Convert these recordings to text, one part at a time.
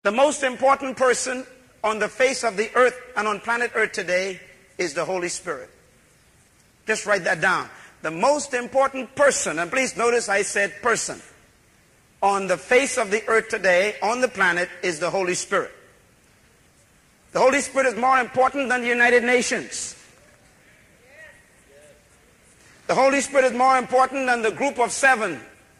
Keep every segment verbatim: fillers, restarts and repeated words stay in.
The most important person on the face of the earth and on planet Earth today is the Holy Spirit. Just write that down. The most important person, and please notice I said person, on the face of the earth today, on the planet, is the Holy Spirit. The Holy Spirit is more important than the United Nations. The Holy Spirit is more important than the group of seven.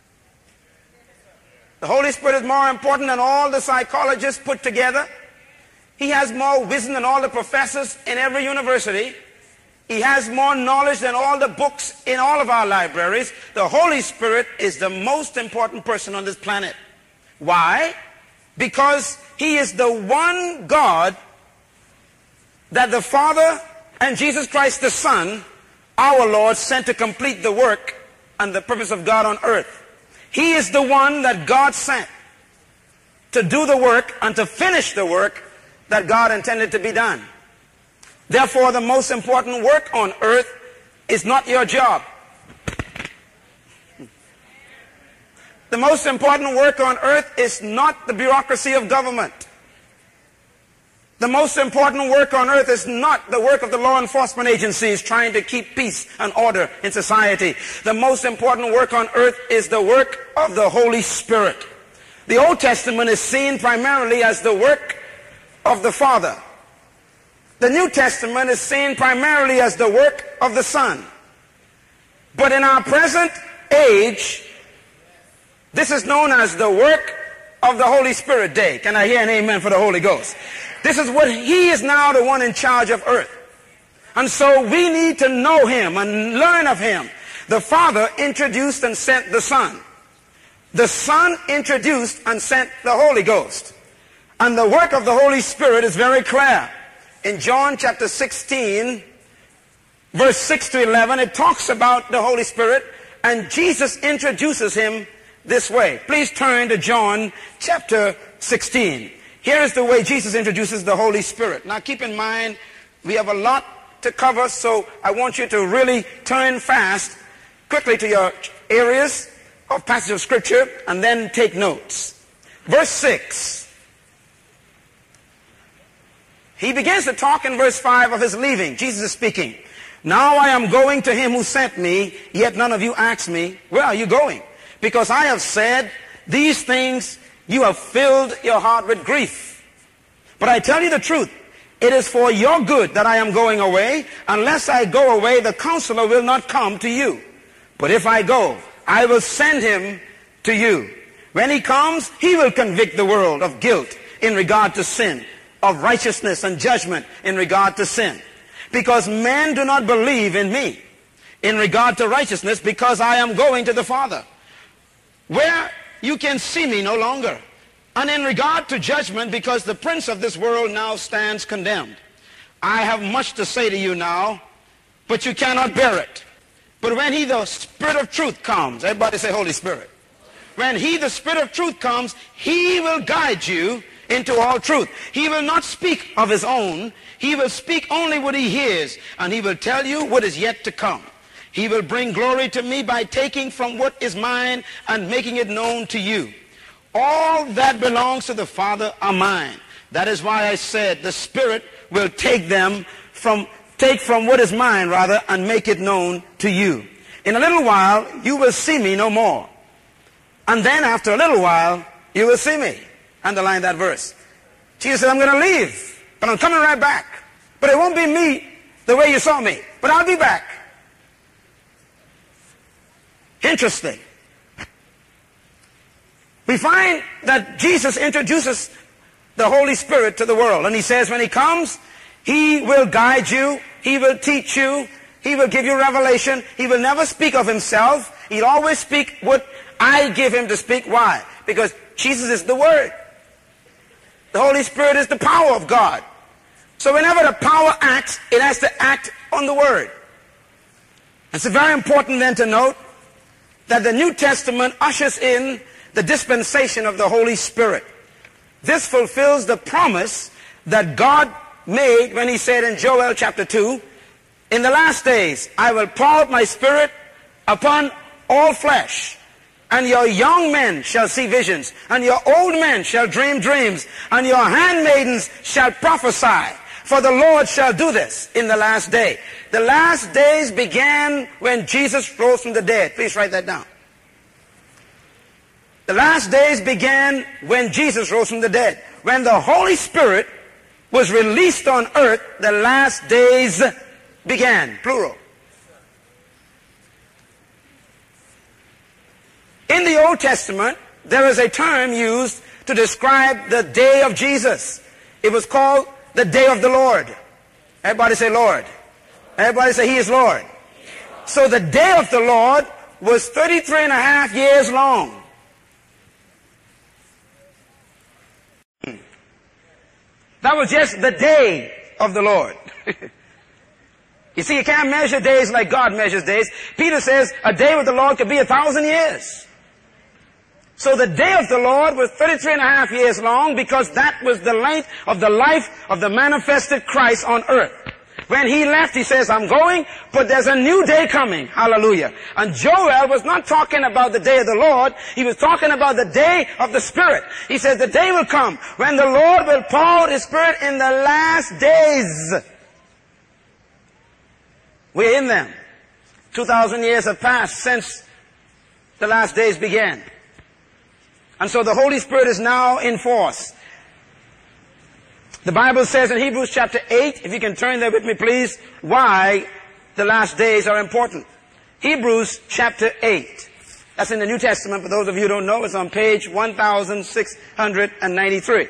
The Holy Spirit is more important than all the psychologists put together. He has more wisdom than all the professors in every university. He has more knowledge than all the books in all of our libraries. The Holy Spirit is the most important person on this planet. Why? Because He is the one God that the Father and Jesus Christ the Son, our Lord, sent to complete the work and the purpose of God on earth. He is the one that God sent to do the work and to finish the work that God intended to be done. Therefore, the most important work on earth is not your job. The most important work on earth is not the bureaucracy of government. The most important work on earth is not the work of the law enforcement agencies trying to keep peace and order in society. The most important work on earth is the work of the Holy Spirit. The Old Testament is seen primarily as the work of the Father. The New Testament is seen primarily as the work of the Son. But in our present age, this is known as the work of the Holy Spirit Day. Can I hear an amen for the Holy Ghost? This is what He is now the one in charge of earth. And so we need to know Him and learn of Him. The Father introduced and sent the Son. The Son introduced and sent the Holy Ghost. And the work of the Holy Spirit is very clear. In John chapter sixteen, verse six to eleven, it talks about the Holy Spirit, and Jesus introduces Him this way. Please turn to John chapter sixteen. Here is the way Jesus introduces the Holy Spirit. Now keep in mind, we have a lot to cover, so I want you to really turn fast, quickly to your areas of passage of Scripture, and then take notes. Verse six. He begins to talk in verse five of His leaving. Jesus is speaking. Now I am going to Him who sent me, yet none of you ask me, where are you going? Because I have said these things, you have filled your heart with grief. But I tell you the truth, it is for your good that I am going away. Unless I go away, the Counselor will not come to you. But if I go, I will send Him to you. When He comes, He will convict the world of guilt in regard to sin, of righteousness and judgment in regard to sin. Because men do not believe in me in regard to righteousness, because I am going to the Father, where you can see me no longer. And in regard to judgment, because the prince of this world now stands condemned. I have much to say to you now, but you cannot bear it. But when He, the Spirit of truth, comes, everybody say Holy Spirit. When He, the Spirit of truth, comes, He will guide you into all truth. He will not speak of His own. He will speak only what He hears, and He will tell you what is yet to come. He will bring glory to me by taking from what is mine and making it known to you. All that belongs to the Father are mine. That is why I said the Spirit will take them from, take from what is mine, rather, and make it known to you. In a little while, you will see me no more. And then after a little while, you will see me. Underline that verse. Jesus said, I'm going to leave, but I'm coming right back. But it won't be me the way you saw me, but I'll be back. Interesting. We find that Jesus introduces the Holy Spirit to the world. And He says when He comes, He will guide you. He will teach you. He will give you revelation. He will never speak of Himself. He'll always speak what I give Him to speak. Why? Because Jesus is the Word. The Holy Spirit is the power of God. So whenever the power acts, it has to act on the Word. It's very important then to note that the New Testament ushers in the dispensation of the Holy Spirit. This fulfills the promise that God made when He said in Joel chapter two, in the last days I will pour out my Spirit upon all flesh. And your young men shall see visions, and your old men shall dream dreams, and your handmaidens shall prophesy. For the Lord shall do this in the last day. The last days began when Jesus rose from the dead. Please write that down. The last days began when Jesus rose from the dead. When the Holy Spirit was released on earth, the last days began. Plural. In the Old Testament, there is a term used to describe the day of Jesus. It was called the day of the Lord. Everybody say Lord. Everybody say He is Lord. So the day of the Lord was thirty-three and a half years long. That was just the day of the Lord. You see, you can't measure days like God measures days. Peter says a day with the Lord could be a thousand years. So the day of the Lord was thirty-three and a half years long because that was the length of the life of the manifested Christ on earth. When He left, He says, I'm going, but there's a new day coming. Hallelujah. And Joel was not talking about the day of the Lord. He was talking about the day of the Spirit. He says the day will come when the Lord will pour out His Spirit in the last days. We're in them. Two thousand years have passed since the last days began. And so the Holy Spirit is now in force. The Bible says in Hebrews chapter eight, if you can turn there with me please, why the last days are important. Hebrews chapter eight. That's in the New Testament. For those of you who don't know, it's on page one thousand six hundred ninety-three.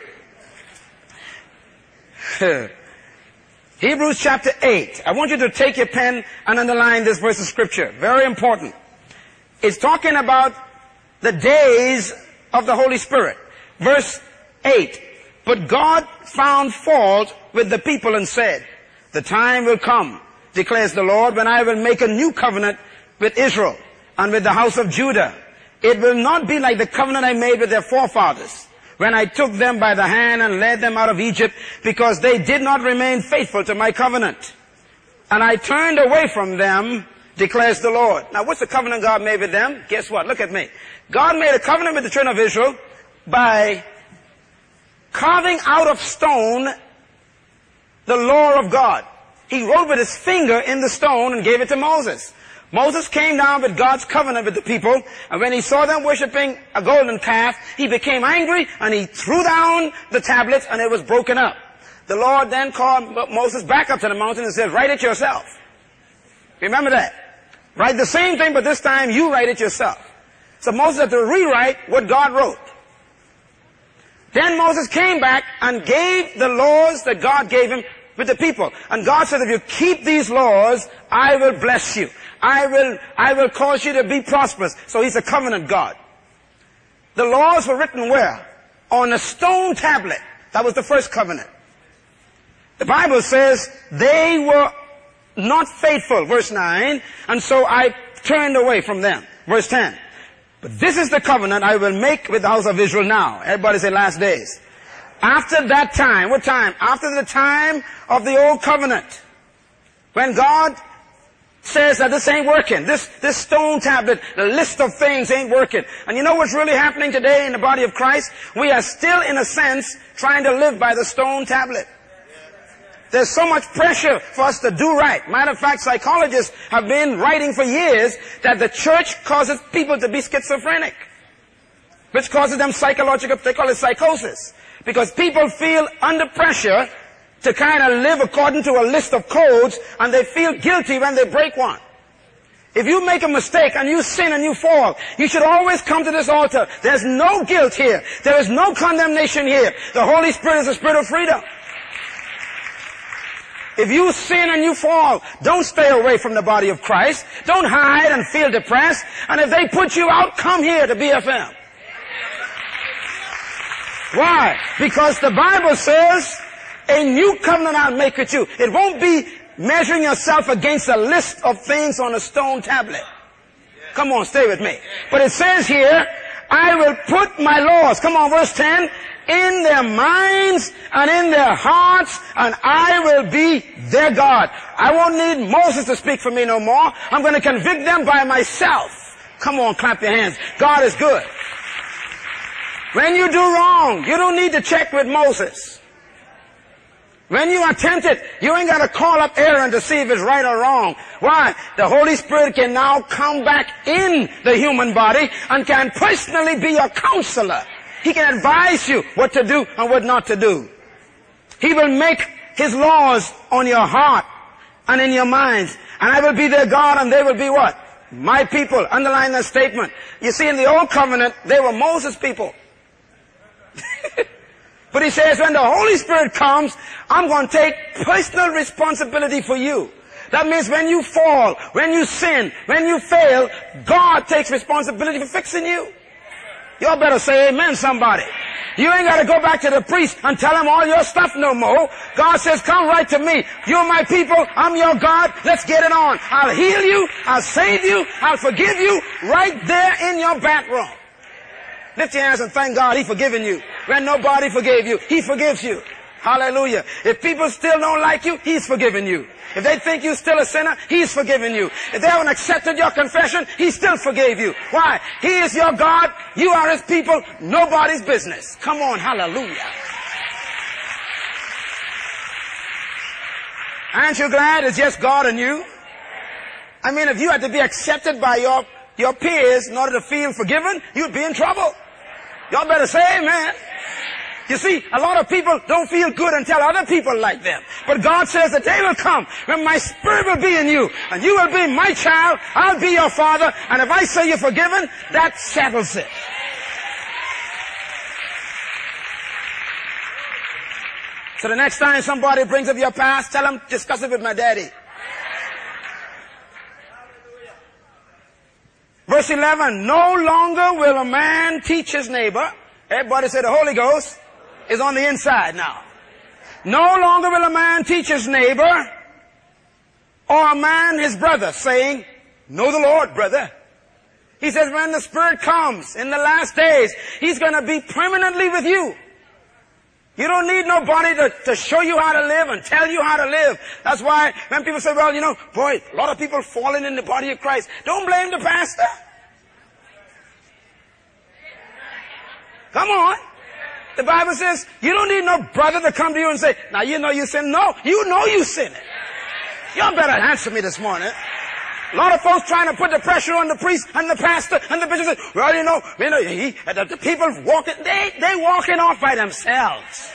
Hebrews chapter eight. I want you to take your pen and underline this verse of Scripture. Very important. It's talking about the days of the Holy Spirit. Verse eight. But God found fault with the people and said, the time will come, declares the Lord, when I will make a new covenant with Israel and with the house of Judah. It will not be like the covenant I made with their forefathers, when I took them by the hand and led them out of Egypt, because they did not remain faithful to my covenant. And I turned away from them, declares the Lord. Now what's the covenant God made with them? Guess what? Look at me. God made a covenant with the children of Israel by carving out of stone the law of God. He wrote with his finger in the stone and gave it to Moses. Moses came down with God's covenant with the people, and when he saw them worshiping a golden calf, he became angry and he threw down the tablets and it was broken up. The Lord then called Moses back up to the mountain and said, write it yourself. Remember that. Write the same thing, but this time you write it yourself. So Moses had to rewrite what God wrote. Then Moses came back and gave the laws that God gave him with the people. And God said, if you keep these laws, I will bless you. I will, I will cause you to be prosperous. So He's a covenant God. The laws were written where? On a stone tablet. That was the first covenant. The Bible says they were not faithful, verse nine, and so I turned away from them. Verse ten. But this is the covenant I will make with the house of Israel now. Everybody say last days. After that time, what time? After the time of the old covenant. When God says that this ain't working. This, this stone tablet, the list of things ain't working. And you know what's really happening today in the body of Christ? We are still, in a sense, trying to live by the stone tablet. There's so much pressure for us to do right. Matter of fact, psychologists have been writing for years that the church causes people to be schizophrenic, which causes them psychological, they call it psychosis. Because people feel under pressure to kind of live according to a list of codes, and they feel guilty when they break one. If you make a mistake and you sin and you fall, you should always come to this altar. There's no guilt here. There is no condemnation here. The Holy Spirit is a spirit of freedom. If you sin and you fall, don't stay away from the body of Christ. Don't hide and feel depressed. And if they put you out, come here to B F M. Why? Because the Bible says, a new covenant I'll make with you. It won't be measuring yourself against a list of things on a stone tablet. Come on, stay with me. But it says here, I will put my laws, come on, verse ten, in their minds and in their hearts, and I will be their God. I won't need Moses to speak for me no more. I'm going to convict them by myself. Come on, clap your hands. God is good. When you do wrong, you don't need to check with Moses. When you are tempted, you ain't got to call up Aaron to see if it's right or wrong. Why? The Holy Spirit can now come back in the human body and can personally be your counselor. He can advise you what to do and what not to do. He will make His laws on your heart and in your minds. And I will be their God and they will be what? My people. Underline that statement. You see, in the Old Covenant, they were Moses' people. But He says, when the Holy Spirit comes, I'm going to take personal responsibility for you. That means when you fall, when you sin, when you fail, God takes responsibility for fixing you. Y'all better say amen, somebody. You ain't got to go back to the priest and tell him all your stuff no more. God says, come right to me. You're my people. I'm your God. Let's get it on. I'll heal you. I'll save you. I'll forgive you right there in your bathroom. Lift your hands and thank God He forgiven you. When nobody forgave you, He forgives you. Hallelujah. If people still don't like you, He's forgiven you. If they think you're still a sinner, He's forgiven you. If they haven't accepted your confession, He still forgave you. Why? He is your God. You are His people. Nobody's business. Come on. Hallelujah. Aren't you glad it's just God and you? I mean, if you had to be accepted by your, your peers in order to feel forgiven, you'd be in trouble. Y'all better say amen. You see, a lot of people don't feel good until other people like them. But God says the day will come when my Spirit will be in you, and you will be my child, I'll be your father, and if I say you're forgiven, that settles it. So the next time somebody brings up your past, tell them, discuss it with my daddy. Verse eleven, no longer will a man teach his neighbor. Everybody say the Holy Ghost is on the inside now. No longer will a man teach his neighbor or a man his brother, saying, know the Lord, brother. He says when the Spirit comes in the last days, He's going to be permanently with you. You don't need nobody to, to show you how to live and tell you how to live. That's why when people say, well, you know, boy, a lot of people falling in the body of Christ. Don't blame the pastor. Come on. The Bible says you don't need no brother to come to you and say, now you know you sin. No, you know you sin it. Y'all better answer me this morning. A lot of folks trying to put the pressure on the priest and the pastor and the bishop. Well, you know, you know, he, the, the people walking, they, they walking off by themselves.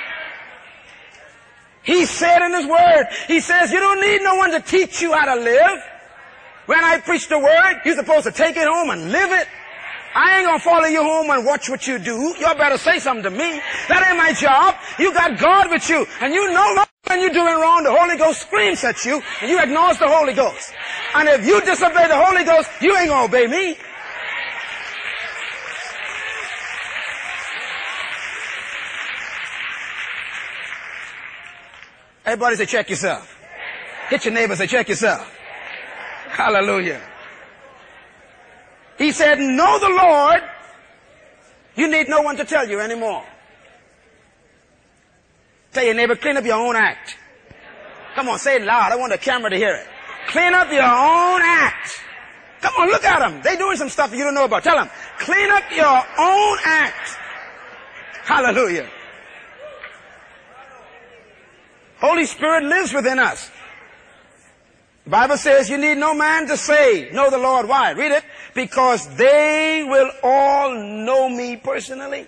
He said in His Word, He says, you don't need no one to teach you how to live. When I preach the Word, you're supposed to take it home and live it. I ain't gonna follow you home and watch what you do. Y'all better say something to me. That ain't my job. You got God with you. And you know when you're doing wrong, the Holy Ghost screams at you and you ignore the Holy Ghost. And if you disobey the Holy Ghost, you ain't gonna obey me. Everybody say check yourself. Hit your neighbor, say check yourself. Hallelujah. He said, know the Lord. You need no one to tell you anymore. Tell your neighbor, clean up your own act. Come on, say it loud. I want the camera to hear it. Clean up your own act. Come on, look at them. They're doing some stuff you don't know about. Tell them, clean up your own act. Hallelujah. Holy Spirit lives within us. The Bible says you need no man to say, know the Lord. Why? Read it. Because they will all know me personally.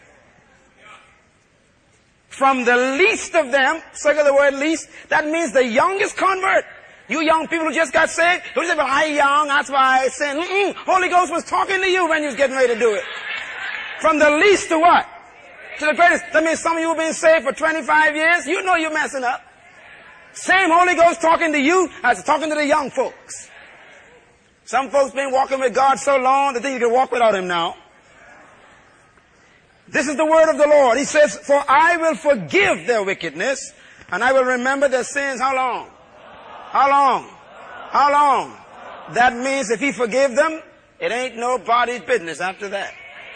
From the least of them, circle the word least, that means the youngest convert. You young people who just got saved, don't say, well, I'm young, that's why I sin. Mm-mm. Holy Ghost was talking to you when you was getting ready to do it. From the least to what? To the greatest. That means some of you have been saved for twenty-five years. You know you're messing up. Same Holy Ghost talking to you as talking to the young folks. Some folks been walking with God so long they think you can walk without Him now. This is the word of the Lord. He says, for I will forgive their wickedness and I will remember their sins. How long? How long? How long? That means if He forgive them, it ain't nobody's business after that.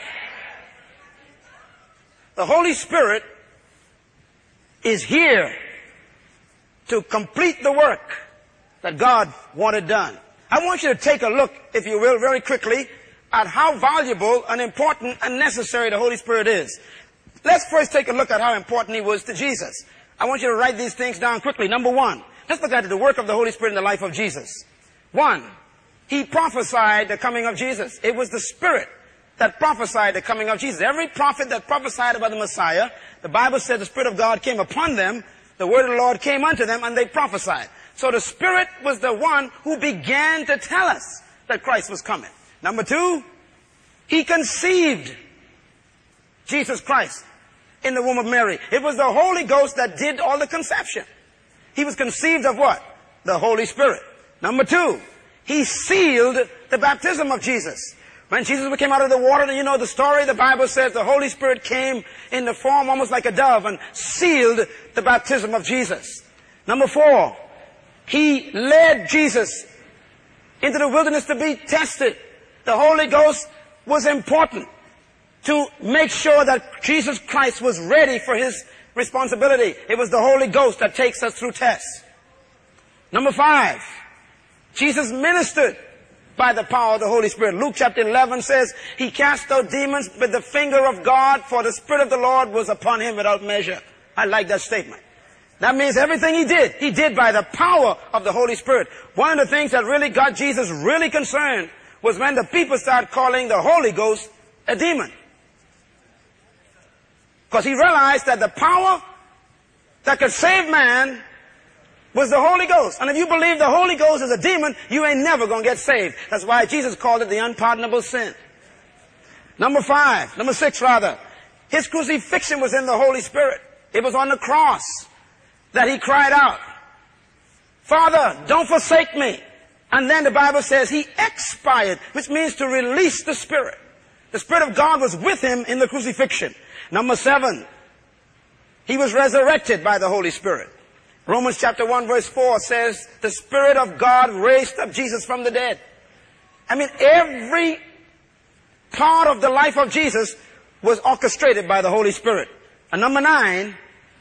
The Holy Spirit is here to complete the work that God wanted done. I want you to take a look, if you will, very quickly at how valuable and important and necessary the Holy Spirit is. Let's first take a look at how important He was to Jesus. I want you to write these things down quickly. Number one, let's look at the work of the Holy Spirit in the life of Jesus. One, He prophesied the coming of Jesus. It was the Spirit that prophesied the coming of Jesus. Every prophet that prophesied about the Messiah, the Bible said the Spirit of God came upon them, the word of the Lord came unto them, and they prophesied. So the Spirit was the one who began to tell us that Christ was coming. Number two, He conceived Jesus Christ in the womb of Mary. It was the Holy Ghost that did all the conception. He was conceived of what? The Holy Spirit. Number two, He sealed the baptism of Jesus. When Jesus came out of the water, you know the story, the Bible says the Holy Spirit came in the form almost like a dove and sealed the baptism of Jesus. Number four, He led Jesus into the wilderness to be tested. The Holy Ghost was important to make sure that Jesus Christ was ready for His responsibility. It was the Holy Ghost that takes us through tests. Number five, Jesus ministered by the power of the Holy Spirit. Luke chapter eleven says, He cast out demons with the finger of God, for the Spirit of the Lord was upon Him without measure. I like that statement. That means everything He did, He did by the power of the Holy Spirit. One of the things that really got Jesus really concerned was when the people started calling the Holy Ghost a demon. Because He realized that the power that could save man was the Holy Ghost. And if you believe the Holy Ghost is a demon, you ain't never going to get saved. That's why Jesus called it the unpardonable sin. Number five, number six rather, His crucifixion was in the Holy Spirit. It was on the cross that He cried out, Father, don't forsake me. And then the Bible says He expired, which means to release the Spirit. The Spirit of God was with Him in the crucifixion. Number seven, He was resurrected by the Holy Spirit. Romans chapter one verse four says, the Spirit of God raised up Jesus from the dead. I mean, every part of the life of Jesus was orchestrated by the Holy Spirit. And number nine,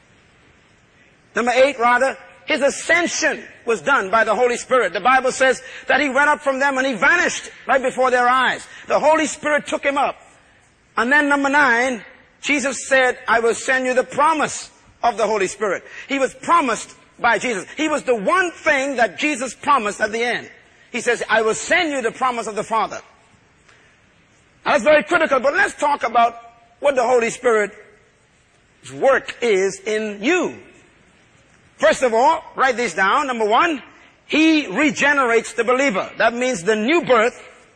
number eight rather, His ascension was done by the Holy Spirit. The Bible says that He went up from them and He vanished right before their eyes. The Holy Spirit took Him up. And then number nine, Jesus said, I will send you the promise of the Holy Spirit. He was promised by Jesus. He was the one thing that Jesus promised at the end. He says, I will send you the promise of the Father. Now, that's very critical, but let's talk about what the Holy Spirit's work is in you. First of all, write this down. Number one, He regenerates the believer. That means the new birth.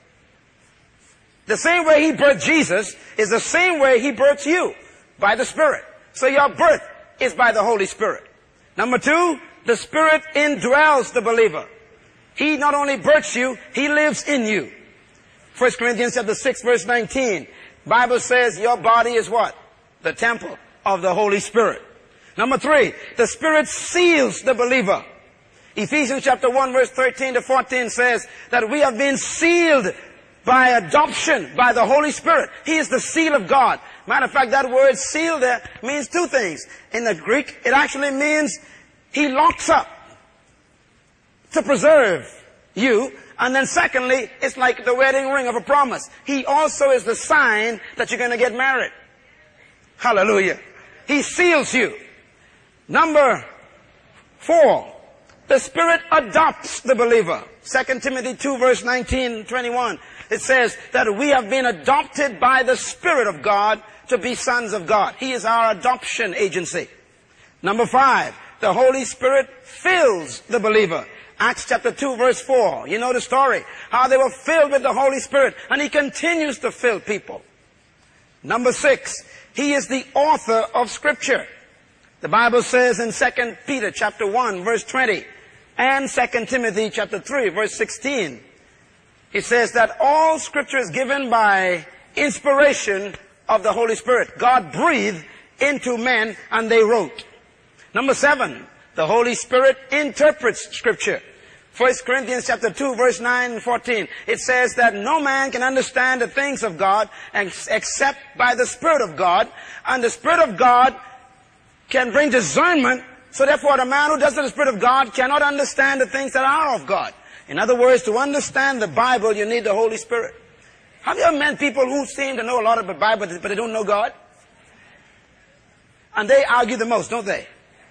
The same way He birthed Jesus is the same way He births you, by the Spirit. So your birth is by the Holy Spirit. Number two, the Spirit indwells the believer. He not only births you, He lives in you. First Corinthians chapter six verse nineteen. Bible says your body is what? The temple of the Holy Spirit. Number three, the Spirit seals the believer. Ephesians chapter one verse thirteen to fourteen says that we have been sealed by adoption by the Holy Spirit. He is the seal of God. Matter of fact, that word seal there means two things. In the Greek, it actually means He locks up to preserve you. And then secondly, it's like the wedding ring of a promise. He also is the sign that you're going to get married. Hallelujah. He seals you. Number four, the Spirit adopts the believer. Second Timothy two verse nineteen and twenty-one. It says that we have been adopted by the Spirit of God to be sons of God. He is our adoption agency. Number five, the Holy Spirit fills the believer. Acts chapter two verse four. You know the story. How they were filled with the Holy Spirit. And He continues to fill people. Number six, He is the author of Scripture. The Bible says in Second Peter chapter one verse twenty and Second Timothy chapter three verse sixteen. It says that all Scripture is given by inspiration of the Holy Spirit. God breathed into men and they wrote. Number seven, the Holy Spirit interprets Scripture. First Corinthians chapter two verse nine and fourteen. It says that no man can understand the things of God except by the Spirit of God. And the Spirit of God can bring discernment. So therefore the man who doesn't have the Spirit of God cannot understand the things that are of God. In other words, to understand the Bible, you need the Holy Spirit. Have you ever met people who seem to know a lot of the Bible, but they don't know God? And they argue the most, don't they?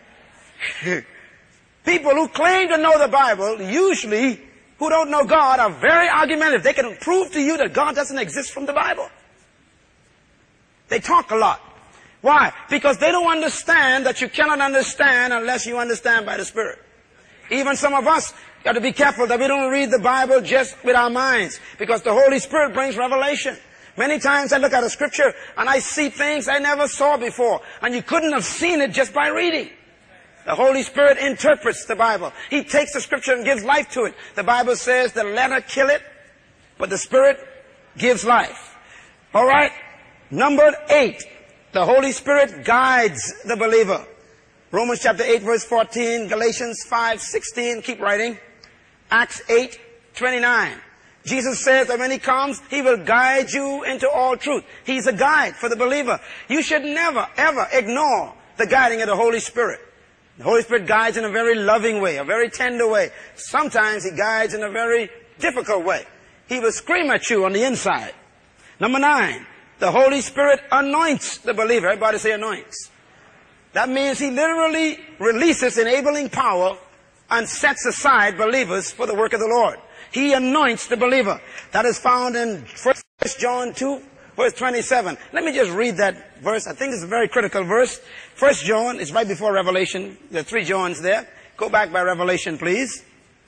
People who claim to know the Bible, usually, who don't know God, are very argumentative. They can prove to you that God doesn't exist from the Bible. They talk a lot. Why? Because they don't understand that you cannot understand unless you understand by the Spirit. Even some of us got to be careful that we don't read the Bible just with our minds, because the Holy Spirit brings revelation. Many times I look at a scripture and I see things I never saw before, and you couldn't have seen it just by reading. The Holy Spirit interprets the Bible. He takes the scripture and gives life to it. The Bible says the letter kill it, but the Spirit gives life. All right? Number eight, the Holy Spirit guides the believer. Romans chapter eight verse fourteen, Galatians five sixteen, keep writing. Acts eight twenty-nine. Jesus says that when He comes, He will guide you into all truth. He's a guide for the believer. You should never, ever ignore the guiding of the Holy Spirit. The Holy Spirit guides in a very loving way, a very tender way. Sometimes He guides in a very difficult way. He will scream at you on the inside. Number nine, the Holy Spirit anoints the believer. Everybody say anoints. That means He literally releases enabling power and sets aside believers for the work of the Lord. He anoints the believer. That is found in First John two, verse twenty-seven. Let me just read that verse. I think it's a very critical verse. First John is right before Revelation. There are three Johns there. Go back by Revelation, please.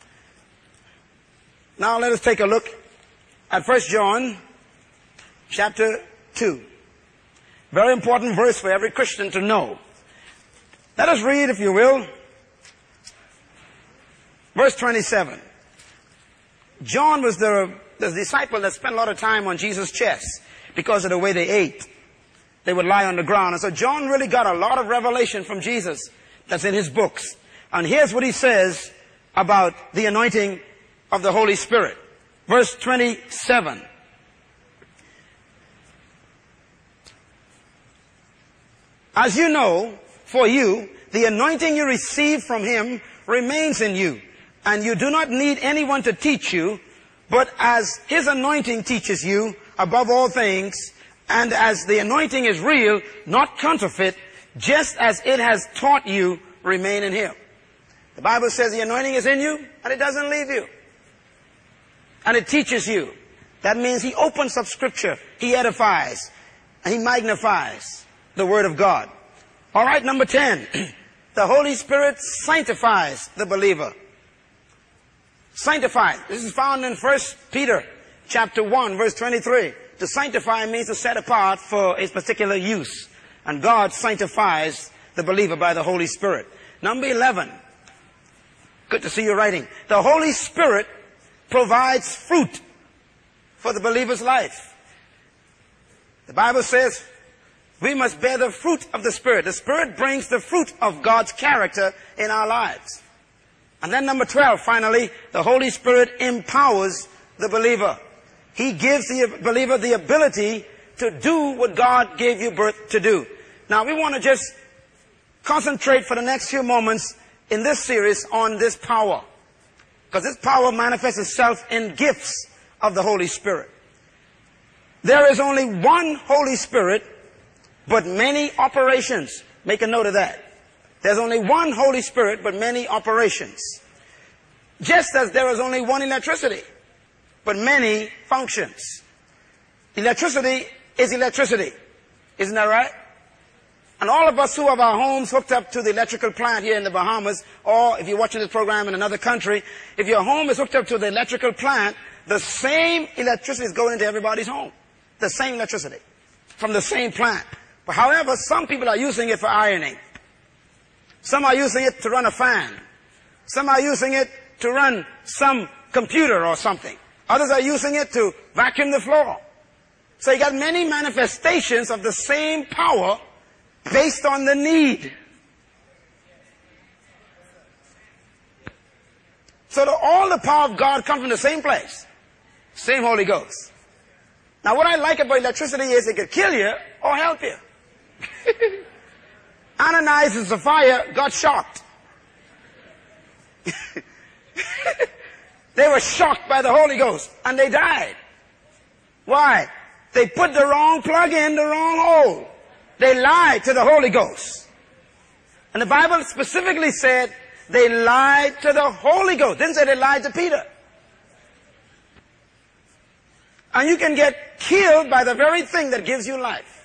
Now let us take a look at First John chapter two. Very important verse for every Christian to know. Let us read, if you will, verse twenty-seven. John was the, the disciple that spent a lot of time on Jesus' chest because of the way they ate. They would lie on the ground. And so John really got a lot of revelation from Jesus that's in his books. And here's what he says about the anointing of the Holy Spirit. Verse twenty-seven. As you know, for you, the anointing you received from Him remains in you. And you do not need anyone to teach you, but as His anointing teaches you above all things, and as the anointing is real, not counterfeit, just as it has taught you, remain in Him. The Bible says the anointing is in you, and it doesn't leave you. And it teaches you. That means He opens up Scripture, He edifies, and He magnifies the Word of God. All right, number ten. The Holy Spirit sanctifies the believer. Sanctified. This is found in First Peter chapter one, verse twenty-three. To sanctify means to set apart for a particular use. And God sanctifies the believer by the Holy Spirit. Number eleven. Good to see you writing. The Holy Spirit provides fruit for the believer's life. The Bible says we must bear the fruit of the Spirit. The Spirit brings the fruit of God's character in our lives. And then number twelve, finally, the Holy Spirit empowers the believer. He gives the believer the ability to do what God gave you birth to do. Now, we want to just concentrate for the next few moments in this series on this power. Because this power manifests itself in gifts of the Holy Spirit. There is only one Holy Spirit, but many operations. Make a note of that. There's only one Holy Spirit, but many operations. Just as there is only one electricity, but many functions. Electricity is electricity. Isn't that right? And all of us who have our homes hooked up to the electrical plant here in the Bahamas, or if you're watching this program in another country, if your home is hooked up to the electrical plant, the same electricity is going into everybody's home. The same electricity. From the same plant. But however, some people are using it for ironing. Some are using it to run a fan. Some are using it to run some computer or something. Others are using it to vacuum the floor. So you got many manifestations of the same power based on the need. So the, all the power of God comes from the same place. Same Holy Ghost. Now what I like about electricity is it could kill you or help you. Ananias and Sapphira got shocked. They were shocked by the Holy Ghost and they died. Why? They put the wrong plug in the wrong hole. They lied to the Holy Ghost. And the Bible specifically said they lied to the Holy Ghost. Didn't say they lied to Peter. And you can get killed by the very thing that gives you life.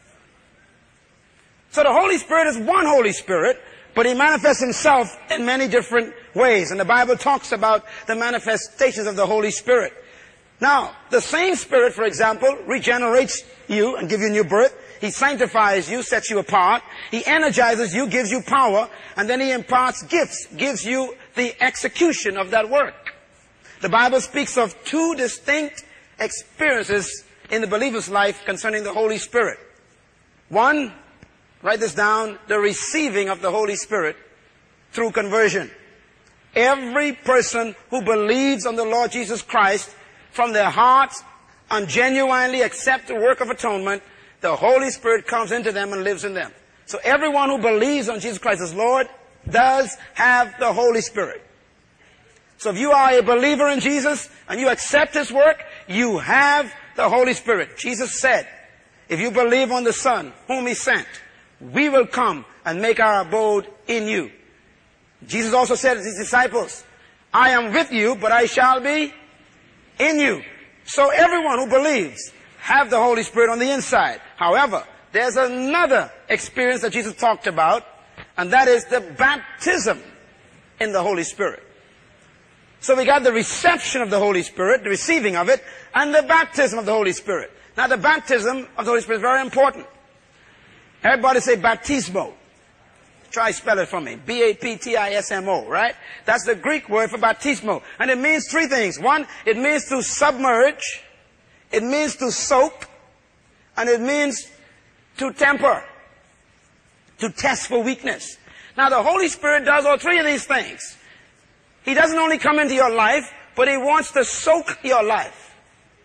So the Holy Spirit is one Holy Spirit, but He manifests Himself in many different ways. And the Bible talks about the manifestations of the Holy Spirit. Now, the same Spirit, for example, regenerates you and gives you new birth. He sanctifies you, sets you apart. He energizes you, gives you power, and then He imparts gifts, gives you the execution of that work. The Bible speaks of two distinct experiences in the believer's life concerning the Holy Spirit. One, write this down, the receiving of the Holy Spirit through conversion. Every person who believes on the Lord Jesus Christ from their hearts and genuinely accept the work of atonement, the Holy Spirit comes into them and lives in them. So everyone who believes on Jesus Christ as Lord does have the Holy Spirit. So if you are a believer in Jesus and you accept His work, you have the Holy Spirit. Jesus said, if you believe on the Son whom He sent, we will come and make our abode in you. Jesus also said to His disciples, I am with you, but I shall be in you. So everyone who believes have the Holy Spirit on the inside. However, there's another experience that Jesus talked about, and that is the baptism in the Holy Spirit. So we got the reception of the Holy Spirit, the receiving of it, and the baptism of the Holy Spirit. Now the baptism of the Holy Spirit is very important. Everybody say baptismo. Try spell it for me. B A P T I S M O, right? That's the Greek word for baptismo. And it means three things. One, it means to submerge. It means to soak. And it means to temper. To test for weakness. Now the Holy Spirit does all three of these things. He doesn't only come into your life, but He wants to soak your life.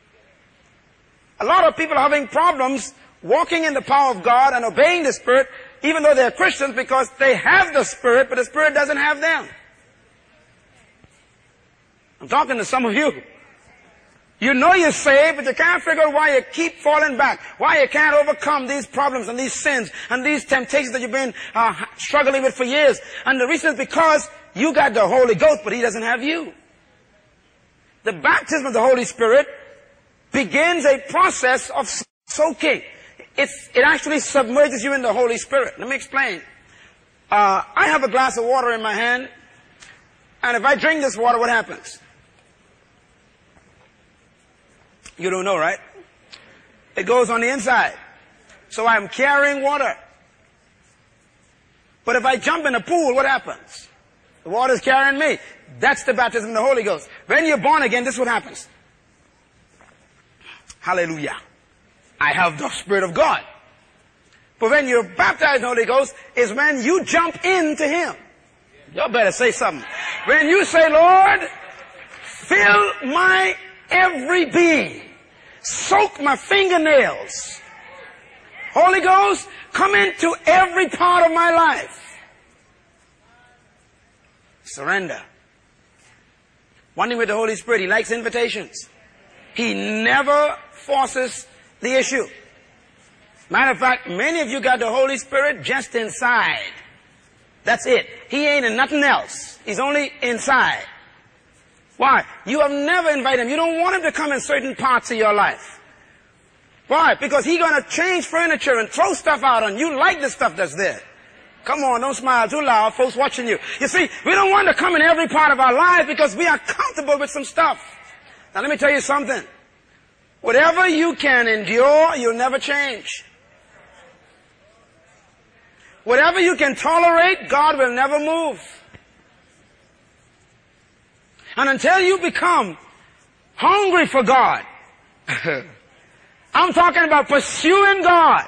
A lot of people are having problems walking in the power of God and obeying the Spirit, even though they're Christians, because they have the Spirit, but the Spirit doesn't have them. I'm talking to some of you. You know you're saved, but you can't figure out why you keep falling back, why you can't overcome these problems and these sins and these temptations that you've been uh, struggling with for years. And the reason is because you got the Holy Ghost, but He doesn't have you. The baptism of the Holy Spirit begins a process of soaking. It's, it actually submerges you in the Holy Spirit. Let me explain. Uh, I have a glass of water in my hand, and if I drink this water, what happens? You don't know, right? It goes on the inside. So I'm carrying water. But if I jump in a pool, what happens? The water's carrying me. That's the baptism of the Holy Ghost. When you're born again, this is what happens. Hallelujah. I have the Spirit of God. But when you're baptized in the Holy Ghost is when you jump into Him. Y'all better say something. When you say, Lord, fill my every being. Soak my fingernails. Holy Ghost, come into every part of my life. Surrender. One thing with the Holy Spirit, He likes invitations. He never forces the issue. Matter of fact, many of you got the Holy Spirit just inside. That's it. He ain't in nothing else. He's only inside. Why? You have never invited Him. You don't want Him to come in certain parts of your life. Why? Because He's going to change furniture and throw stuff out on you. You like the stuff that's there. Come on, don't smile too loud. Folks watching you. You see, we don't want to come in every part of our life because we are comfortable with some stuff. Now let me tell you something. Whatever you can endure, you'll never change. Whatever you can tolerate, God will never move. And until you become hungry for God, I'm talking about pursuing God.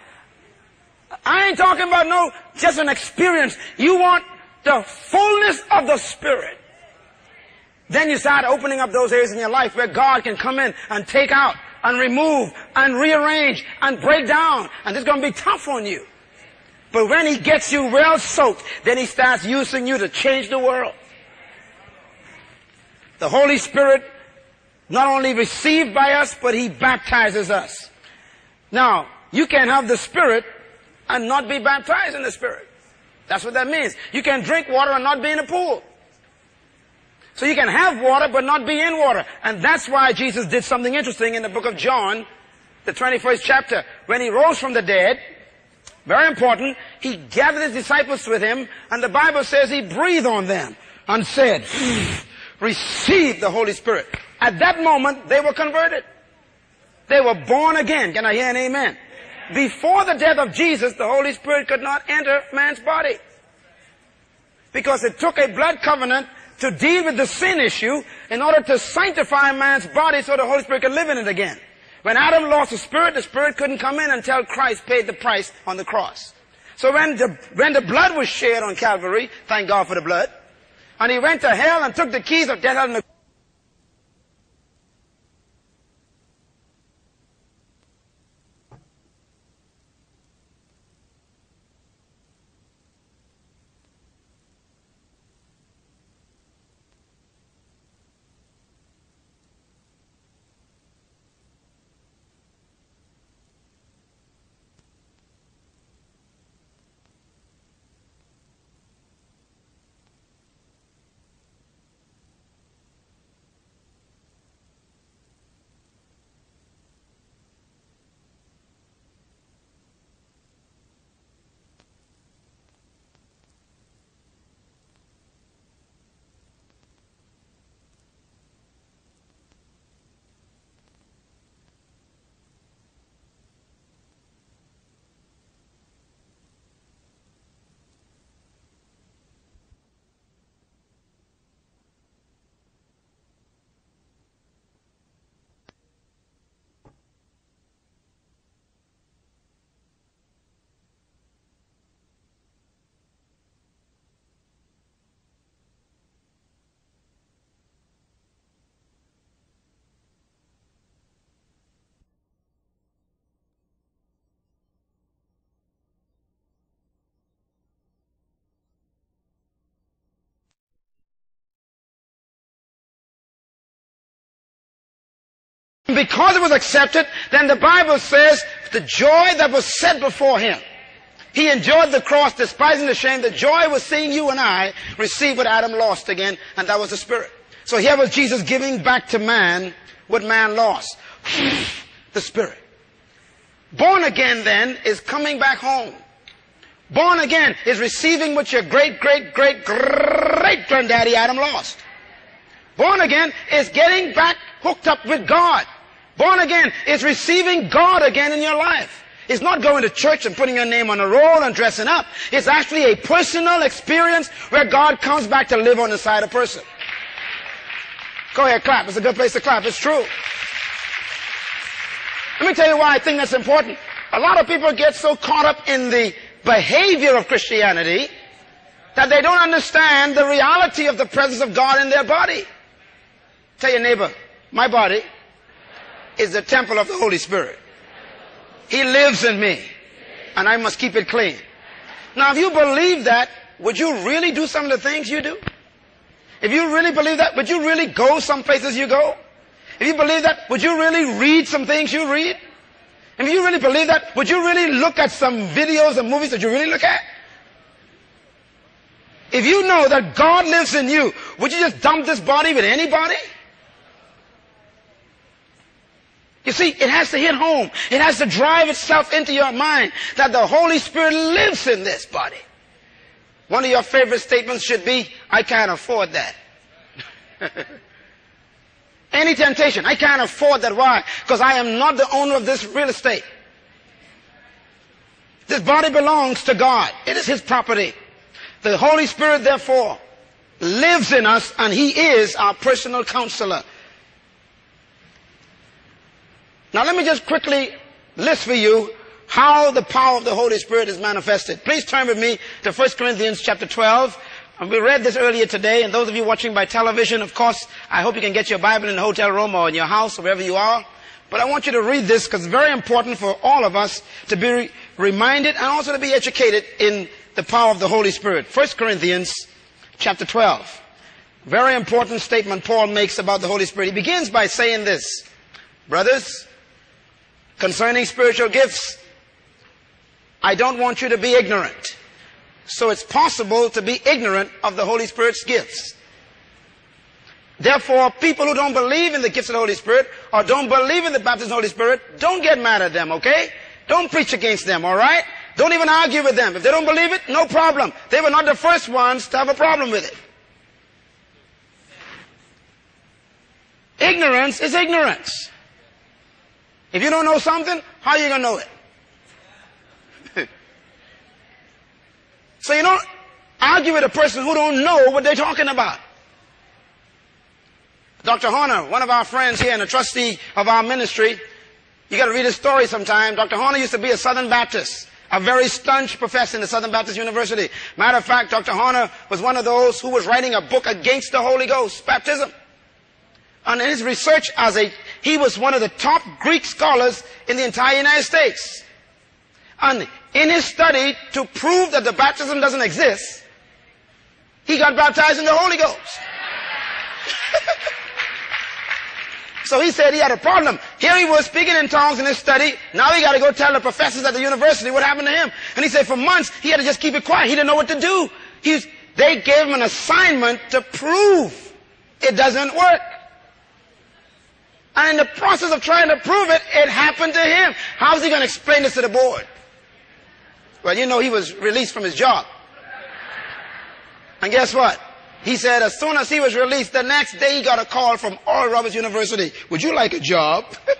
I ain't talking about no, just an experience. You want the fullness of the Spirit. Then you start opening up those areas in your life where God can come in and take out and remove and rearrange and break down. And it's going to be tough on you. But when He gets you well soaked, then He starts using you to change the world. The Holy Spirit not only received by us, but He baptizes us. Now, you can have the Spirit and not be baptized in the Spirit. That's what that means. You can drink water and not be in a pool. So you can have water but not be in water. And that's why Jesus did something interesting in the book of John, the twenty-first chapter. When He rose from the dead, very important, He gathered His disciples with Him, and the Bible says He breathed on them and said, receive the Holy Spirit. At that moment, they were converted. They were born again. Can I hear an amen? Before the death of Jesus, the Holy Spirit could not enter man's body. Because it took a blood covenant to deal with the sin issue in order to sanctify man's body so the Holy Spirit could live in it again. When Adam lost the Spirit, the Spirit couldn't come in until Christ paid the price on the cross. So when the, when the blood was shed on Calvary, thank God for the blood, and He went to hell and took the keys of death, hell, and the because it was accepted, then the Bible says the joy that was set before Him. He enjoyed the cross, despising the shame. The joy was seeing you and I receive what Adam lost again, and that was the Spirit. So here was Jesus giving back to man what man lost. The Spirit. Born again then is coming back home. Born again is receiving what your great, great, great, great granddaddy Adam lost. Born again is getting back hooked up with God. Born again is receiving God again in your life. It's not going to church and putting your name on a roll and dressing up. It's actually a personal experience where God comes back to live on the side of a person. Go ahead, clap. It's a good place to clap. It's true. Let me tell you why I think that's important. A lot of people get so caught up in the behavior of Christianity that they don't understand the reality of the presence of God in their body. Tell your neighbor, my body is the temple of the Holy Spirit. He lives in me, and I must keep it clean. Now, if you believe that, would you really do some of the things you do? If you really believe that, would you really go some places you go? If you believe that, would you really read some things you read? If you really believe that, would you really look at some videos and movies that you really look at? If you know that God lives in you, would you just dump this body with anybody? You see, it has to hit home. It has to drive itself into your mind that the Holy Spirit lives in this body. One of your favorite statements should be, I can't afford that. Any temptation, I can't afford that. Why? Because I am not the owner of this real estate. This body belongs to God. It is His property. The Holy Spirit, therefore, lives in us, and He is our personal counselor. Now let me just quickly list for you how the power of the Holy Spirit is manifested. Please turn with me to First Corinthians chapter twelve. And we read this earlier today, and those of you watching by television, of course, I hope you can get your Bible in the hotel room or in your house or wherever you are. But I want you to read this because it's very important for all of us to be re- reminded and also to be educated in the power of the Holy Spirit. First Corinthians chapter twelve. Very important statement Paul makes about the Holy Spirit. He begins by saying this: brothers, concerning spiritual gifts, I don't want you to be ignorant. So it's possible to be ignorant of the Holy Spirit's gifts. Therefore, people who don't believe in the gifts of the Holy Spirit or don't believe in the baptism of the Holy Spirit, don't get mad at them, okay? Don't preach against them, all right? Don't even argue with them. If they don't believe it, no problem. They were not the first ones to have a problem with it. Ignorance is ignorance. If you don't know something, how are you going to know it? So you don't argue with a person who don't know what they're talking about. Doctor Horner, one of our friends here and a trustee of our ministry, you got to read his story sometime. Doctor Horner used to be a Southern Baptist, a very staunch professor in the Southern Baptist University. Matter of fact, Doctor Horner was one of those who was writing a book against the Holy Ghost baptism. And in his research as a, he was one of the top Greek scholars in the entire United States. And in his study to prove that the baptism doesn't exist, he got baptized in the Holy Ghost. So he said he had a problem. Here he was speaking in tongues in his study. Now he got to go tell the professors at the university what happened to him. And he said for months he had to just keep it quiet. He didn't know what to do. He was, they gave him an assignment to prove it doesn't work. And in the process of trying to prove it, it happened to him. How's he going to explain this to the board? Well, you know he was released from his job. And guess what? He said as soon as he was released, the next day he got a call from Oral Roberts University. Would you like a job?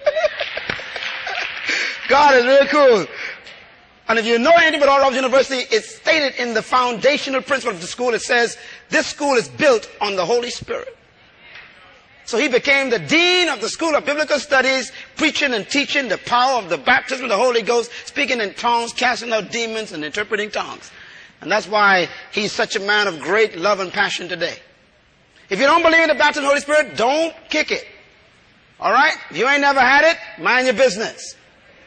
God is really cool. And if you know anything about Oral Roberts University, it's stated in the foundational principle of the school. It says, this school is built on the Holy Spirit. So he became the dean of the School of Biblical Studies, preaching and teaching the power of the baptism of the Holy Ghost, speaking in tongues, casting out demons, and interpreting tongues. And that's why he's such a man of great love and passion today. If you don't believe in the baptism of the Holy Spirit, don't kick it. All right? If you ain't never had it, mind your business.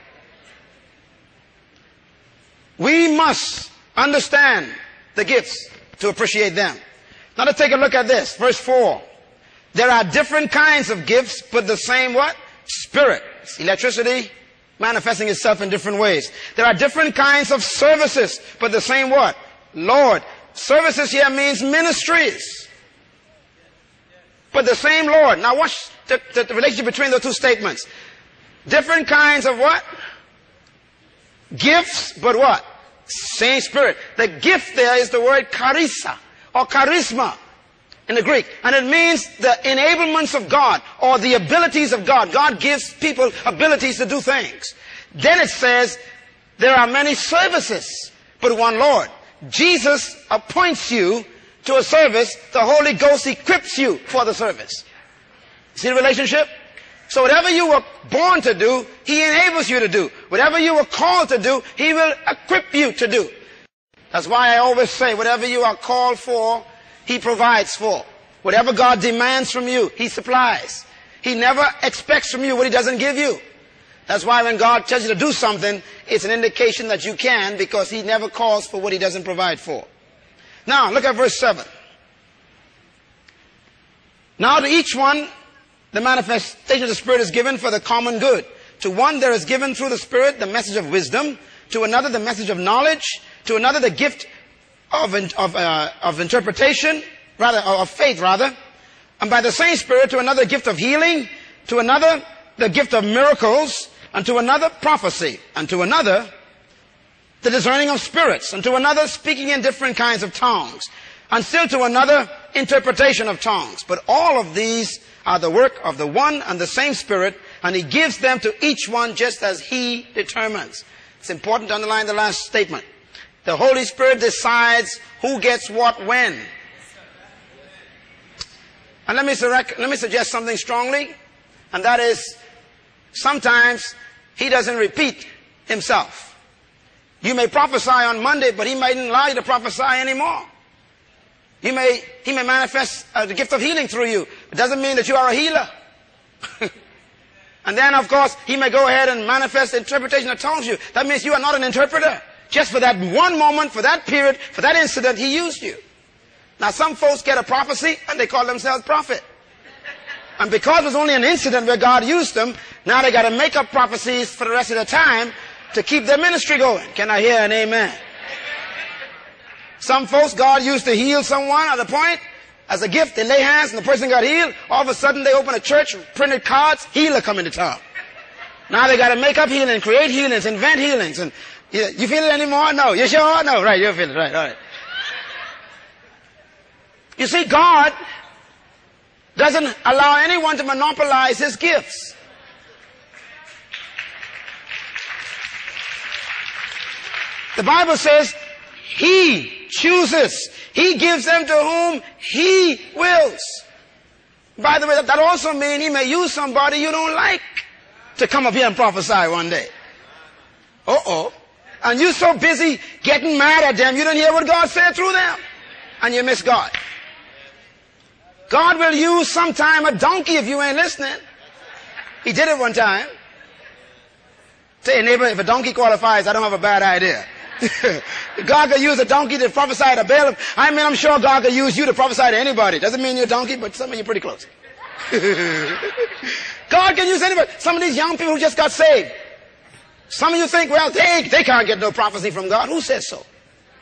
We must understand the gifts to appreciate them. Now let's take a look at this. Verse four. There are different kinds of gifts, but the same what? Spirit. Electricity manifesting itself in different ways. There are different kinds of services, but the same what? Lord. Services here means ministries. But the same Lord. Now watch the, the, the relationship between the two statements. Different kinds of what? Gifts, but what? Same Spirit. The gift there is the word charissa or charisma in the Greek. And it means the enablements of God or the abilities of God. God gives people abilities to do things. Then it says there are many services, but one Lord. Jesus appoints you to a service. The Holy Ghost equips you for the service. See the relationship? So whatever you were born to do, He enables you to do. Whatever you were called to do, He will equip you to do. That's why I always say, whatever you are called for, He provides for. Whatever God demands from you, He supplies. He never expects from you what He doesn't give you. That's why when God tells you to do something, it's an indication that you can, because He never calls for what He doesn't provide for. Now, look at verse seven. Now to each one, the manifestation of the Spirit is given for the common good. To one there is given through the Spirit the message of wisdom. To another the message of knowledge. To another the gift of, of, uh, of interpretation, rather, of faith rather. And by the same Spirit to another gift of healing. To another the gift of miracles. And to another prophecy. And to another the discerning of spirits. And to another speaking in different kinds of tongues. And still to another interpretation of tongues. But all of these are the work of the one and the same Spirit, and He gives them to each one just as He determines. It's important to underline the last statement. The Holy Spirit decides who gets what when. And let me, let me suggest something strongly, and that is, sometimes He doesn't repeat Himself. You may prophesy on Monday, but He mightn't allow you to prophesy anymore. He may, he may manifest uh, the gift of healing through you. It doesn't mean that you are a healer. And then, of course, He may go ahead and manifest the interpretation of tongues you. That means you are not an interpreter. Just for that one moment, for that period, for that incident, He used you. Now some folks get a prophecy and they call themselves prophet. And because it was only an incident where God used them, now they got to make up prophecies for the rest of the time to keep their ministry going. Can I hear an amen? Some folks God used to heal someone at a point as a gift. They lay hands and the person got healed. All of a sudden they open a church, printed cards, healer come into town. Now they got to make up healing, create healings, invent healings. And you, you feel it anymore? No. You sure? No. Right. You feel it. Right. All right. You see, God doesn't allow anyone to monopolize His gifts. The Bible says He chooses. He gives them to whom He wills. By the way, that also means He may use somebody you don't like to come up here and prophesy one day. Uh-oh. And you're so busy getting mad at them, you don't hear what God said through them. And you miss God. God will use sometime a donkey if you ain't listening. He did it one time. Tell your neighbor, if a donkey qualifies, I don't have a bad idea. God could use a donkey to prophesy to Balaam. I mean, I'm sure God could use you to prophesy to anybody. Doesn't mean you're a donkey, but some of you are pretty close. God can use anybody. Some of these young people who just got saved. Some of you think, well, they, they can't get no prophecy from God. Who says so?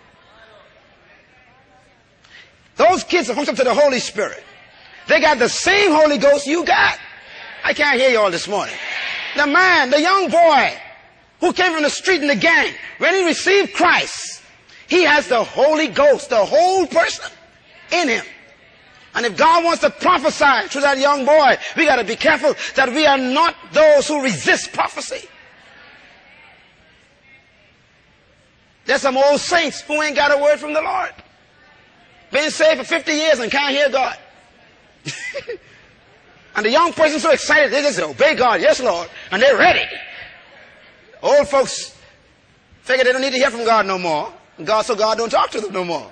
Those kids are hooked up to the Holy Spirit. They got the same Holy Ghost you got. I can't hear you all this morning. The man, the young boy who came from the street in the gang, when he received Christ, he has the Holy Ghost, the whole person in him. And if God wants to prophesy to that young boy, we got to be careful that we are not those who resist prophecy. There's some old saints who ain't got a word from the Lord. Been saved for fifty years and can't hear God. And the young person's so excited, they just obey God, yes Lord, and they're ready. Old folks figure they don't need to hear from God no more. And God, so God don't talk to them no more.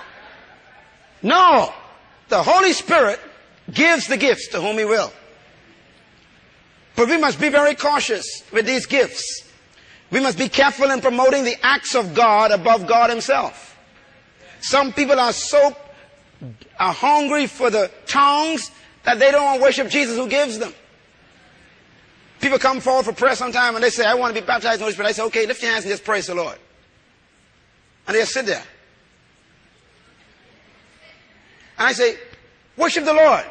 No. The Holy Spirit gives the gifts to whom He will. But we must be very cautious with these gifts. We must be careful in promoting the acts of God above God Himself. Some people are so are hungry for the tongues that they don't want to worship Jesus who gives them. People come forward for prayer sometime and they say, I want to be baptized in the Holy Spirit. I say, okay, lift your hands and just praise the Lord. And they just sit there. And I say, worship the Lord.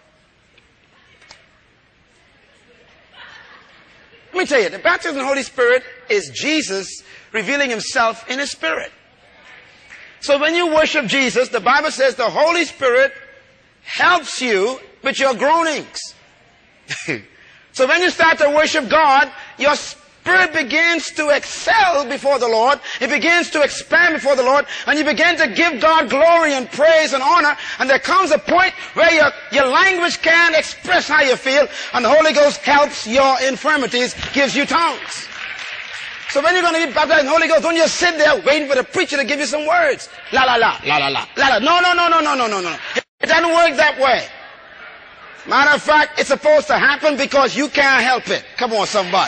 Let me tell you, the baptism in the Holy Spirit is Jesus revealing Himself in His Spirit. So when you worship Jesus, the Bible says the Holy Spirit helps you with your groanings. So when you start to worship God, your spirit begins to excel before the Lord. It begins to expand before the Lord. And you begin to give God glory and praise and honor. And there comes a point where your, your language can't express how you feel. And the Holy Ghost helps your infirmities, gives you tongues. So when you're going to be baptized in the Holy Ghost, don't just sit there waiting for the preacher to give you some words. La la la, la la la, la la. No, no, no, no, no, no, no, no. It doesn't work that way. Matter of fact, it's supposed to happen because you can't help it. Come on, somebody.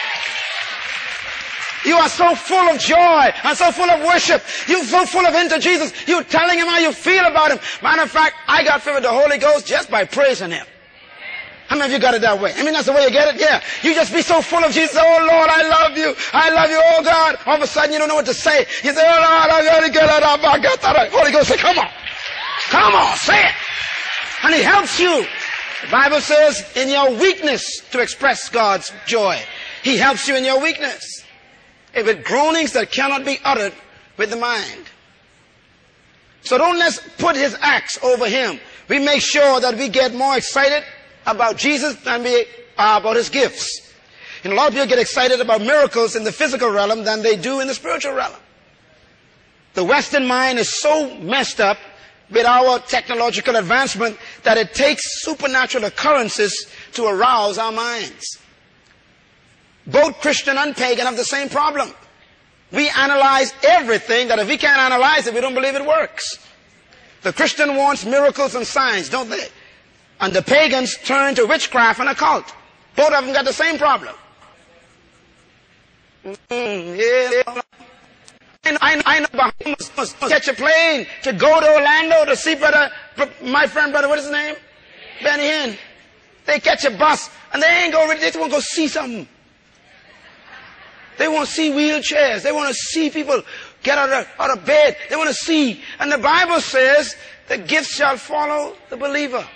You are so full of joy and so full of worship. You're so full of into Jesus. You're telling Him how you feel about Him. Matter of fact, I got filled with the Holy Ghost just by praising Him. How many of you got it that way? I mean, that's the way you get it? Yeah. You just be so full of Jesus. Oh, Lord, I love you. I love you. Oh, God. All of a sudden, you don't know what to say. You say, oh, Lord, I got to get it up. I got that. Holy Ghost say, come on. Come on, say it. And He helps you. The Bible says, in your weakness to express God's joy. He helps you in your weakness. With groanings that cannot be uttered with the mind. So don't let's put His acts over Him. We make sure that we get more excited about Jesus than we are about His gifts. And a lot of people get excited about miracles in the physical realm than they do in the spiritual realm. The Western mind is so messed up with our technological advancement that it takes supernatural occurrences to arouse our minds. Both Christian and pagan have the same problem. We analyze everything that if we can't analyze it, we don't believe it works. The Christian wants miracles and signs, don't they? And the pagans turn to witchcraft and occult. Both of them got the same problem. Mm, yeah. I know, I know Bahamas, catch a plane to go to Orlando to see brother, my friend brother, what is his name? Benny Hinn. They catch a bus and they ain't go, they just want to go see something. They want to see wheelchairs. They want to see people get out of, out of bed. They want to see. And the Bible says the gifts shall follow the believer.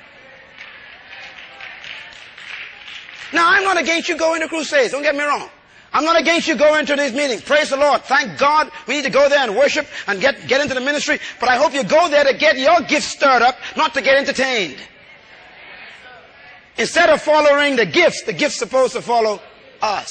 Now, I'm not against you going to crusades. Don't get me wrong. I'm not against you going to these meetings. Praise the Lord. Thank God we need to go there and worship and get, get into the ministry. But I hope you go there to get your gifts stirred up, not to get entertained. Instead of following the gifts, the gifts supposed to follow us.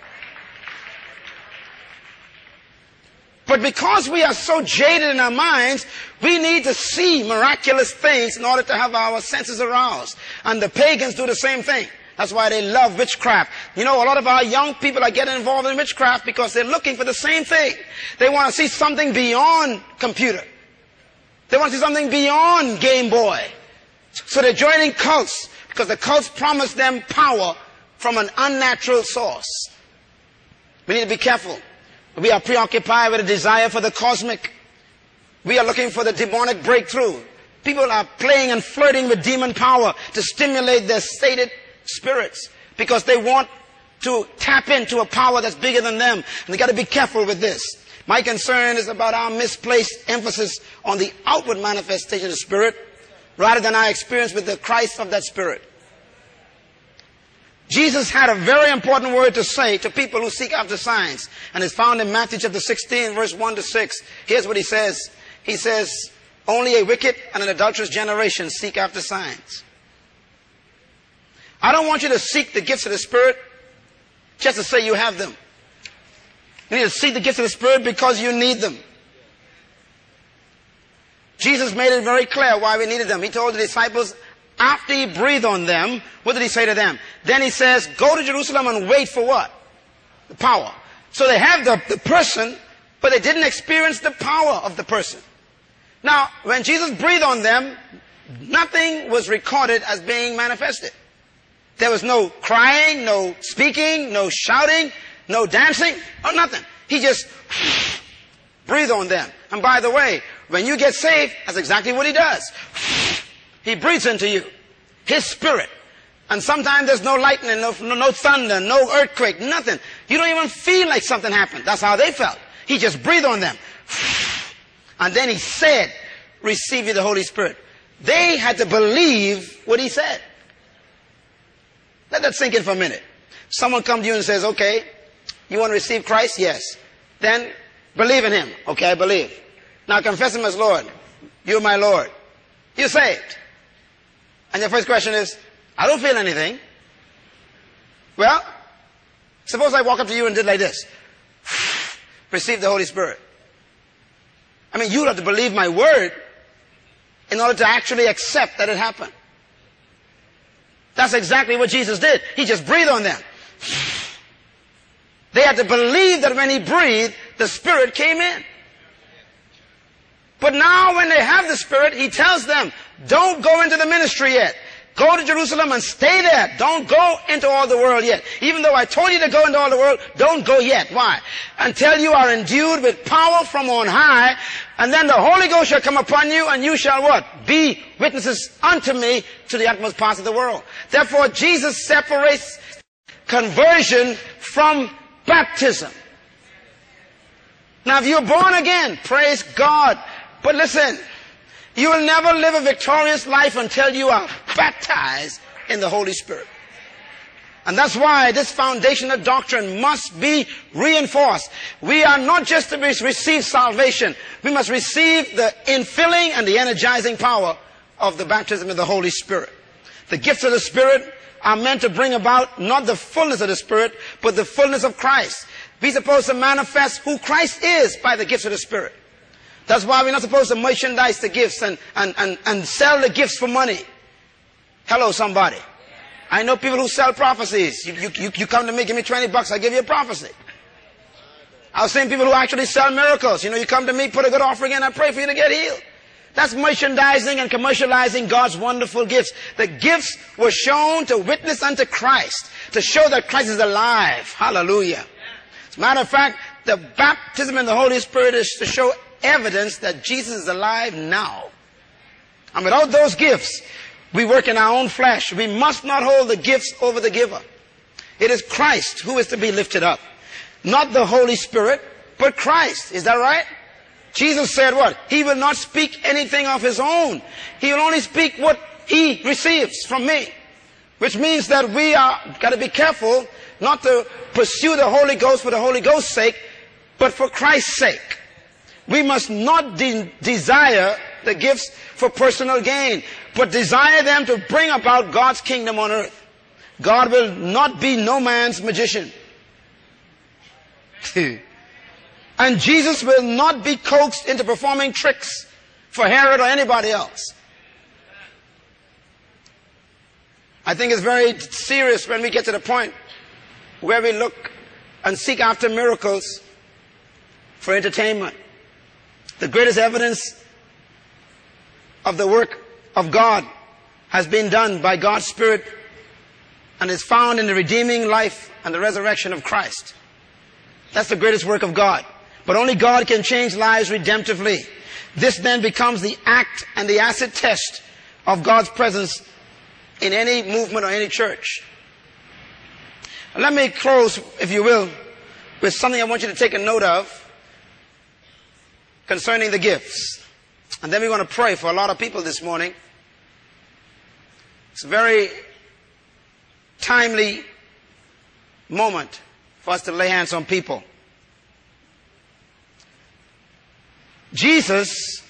But because we are so jaded in our minds, we need to see miraculous things in order to have our senses aroused. And the pagans do the same thing. That's why they love witchcraft. You know, a lot of our young people are getting involved in witchcraft because they're looking for the same thing. They want to see something beyond computer. They want to see something beyond Game Boy. So they're joining cults because the cults promise them power from an unnatural source. We need to be careful. We are preoccupied with a desire for the cosmic. We are looking for the demonic breakthrough. People are playing and flirting with demon power to stimulate their stated spirits because they want to tap into a power that's bigger than them. And they got to be careful with this. My concern is about our misplaced emphasis on the outward manifestation of the Spirit rather than our experience with the Christ of that Spirit. Jesus had a very important word to say to people who seek after signs. And it's found in Matthew chapter sixteen, verse one to six. Here's what he says. He says, only a wicked and an adulterous generation seek after signs. I don't want you to seek the gifts of the Spirit just to say you have them. You need to seek the gifts of the Spirit because you need them. Jesus made it very clear why we needed them. He told the disciples, after he breathed on them, what did he say to them? Then he says, go to Jerusalem and wait for what? The power. So they have the, the person, but they didn't experience the power of the person. Now, when Jesus breathed on them, nothing was recorded as being manifested. There was no crying, no speaking, no shouting, no dancing, or nothing. He just breathed on them. And by the way, when you get saved, that's exactly what he does. He breathes into you. His Spirit. And sometimes there's no lightning, no, no, no thunder, no earthquake, nothing. You don't even feel like something happened. That's how they felt. He just breathed on them. And then he said, receive you the Holy Spirit. They had to believe what he said. Let that sink in for a minute. Someone comes to you and says, okay, you want to receive Christ? Yes. Then believe in him. Okay, I believe. Now confess him as Lord. You're my Lord. You're saved. And your first question is, I don't feel anything. Well, suppose I walk up to you and did like this. Receive the Holy Spirit. I mean, you have to believe my word in order to actually accept that it happened. That's exactly what Jesus did. He just breathed on them. They had to believe that when he breathed, the Spirit came in. But now when they have the Spirit, he tells them, don't go into the ministry yet. Go to Jerusalem and stay there. Don't go into all the world yet. Even though I told you to go into all the world, don't go yet. Why? Until you are endued with power from on high, and then the Holy Ghost shall come upon you, and you shall what? Be witnesses unto me to the utmost parts of the world. Therefore, Jesus separates conversion from baptism. Now, if you're born again, praise God. But listen, you will never live a victorious life until you are baptized in the Holy Spirit. And that's why this foundational doctrine must be reinforced. We are not just to receive salvation. We must receive the infilling and the energizing power of the baptism of the Holy Spirit. The gifts of the Spirit are meant to bring about not the fullness of the Spirit, but the fullness of Christ. We're supposed to manifest who Christ is by the gifts of the Spirit. That's why we're not supposed to merchandise the gifts and, and, and, and sell the gifts for money. Hello, somebody. I know people who sell prophecies. You, you, you come to me, give me twenty bucks, I give you a prophecy. I've seen people who actually sell miracles. You know, you come to me, put a good offering in, I pray for you to get healed. That's merchandising and commercializing God's wonderful gifts. The gifts were shown to witness unto Christ, to show that Christ is alive. Hallelujah. As a matter of fact, the baptism in the Holy Spirit is to show evidence that Jesus is alive now. And without those gifts, we work in our own flesh. We must not hold the gifts over the giver. It is Christ who is to be lifted up. Not the Holy Spirit, but Christ. Is that right? Jesus said what? He will not speak anything of his own. He will only speak what he receives from me. Which means that we are got to be careful not to pursue the Holy Ghost for the Holy Ghost's sake, but for Christ's sake. We must not de- desire the gifts for personal gain, but desire them to bring about God's kingdom on earth. God will not be no man's magician. And Jesus will not be coaxed into performing tricks for Herod or anybody else. I think it's very serious when we get to the point where we look and seek after miracles for entertainment. The greatest evidence of the work of God has been done by God's Spirit and is found in the redeeming life and the resurrection of Christ. That's the greatest work of God. But only God can change lives redemptively. This then becomes the act and the acid test of God's presence in any movement or any church. And let me close, if you will, with something I want you to take a note of concerning the gifts. And then we're going to pray for a lot of people this morning. It's a very timely moment for us to lay hands on people. Jesus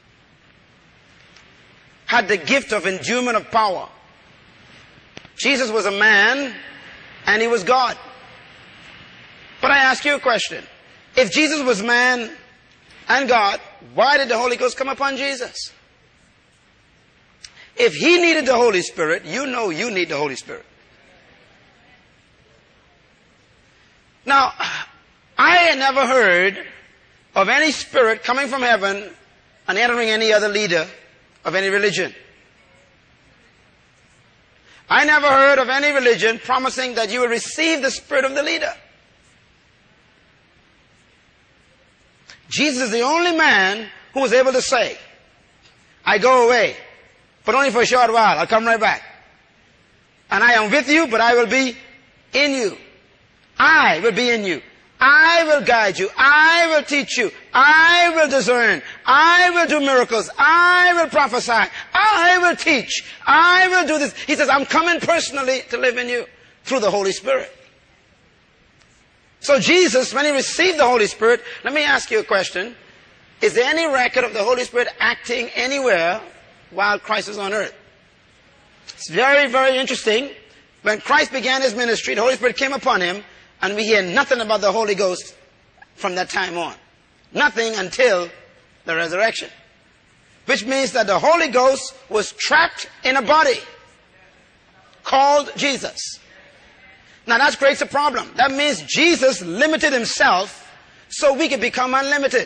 had the gift of endowment of power. Jesus was a man and he was God. But I ask you a question. If Jesus was man and God, why did the Holy Ghost come upon Jesus? If he needed the Holy Spirit, you know you need the Holy Spirit. Now, I had never heard of any spirit coming from heaven and entering any other leader of any religion. I never heard of any religion promising that you will receive the spirit of the leader. Jesus is the only man who was able to say, I go away, but only for a short while. I'll come right back. And I am with you, but I will be in you. I will be in you. I will guide you. I will teach you. I will discern. I will do miracles. I will prophesy. I will teach. I will do this. He says, I'm coming personally to live in you through the Holy Spirit. So Jesus, when he received the Holy Spirit, let me ask you a question. Is there any record of the Holy Spirit acting anywhere while Christ was on earth? It's very, very interesting. When Christ began his ministry, the Holy Spirit came upon him, and we hear nothing about the Holy Ghost from that time on. Nothing until the resurrection. Which means that the Holy Ghost was trapped in a body called Jesus. Now that creates a problem. That means Jesus limited himself so we could become unlimited.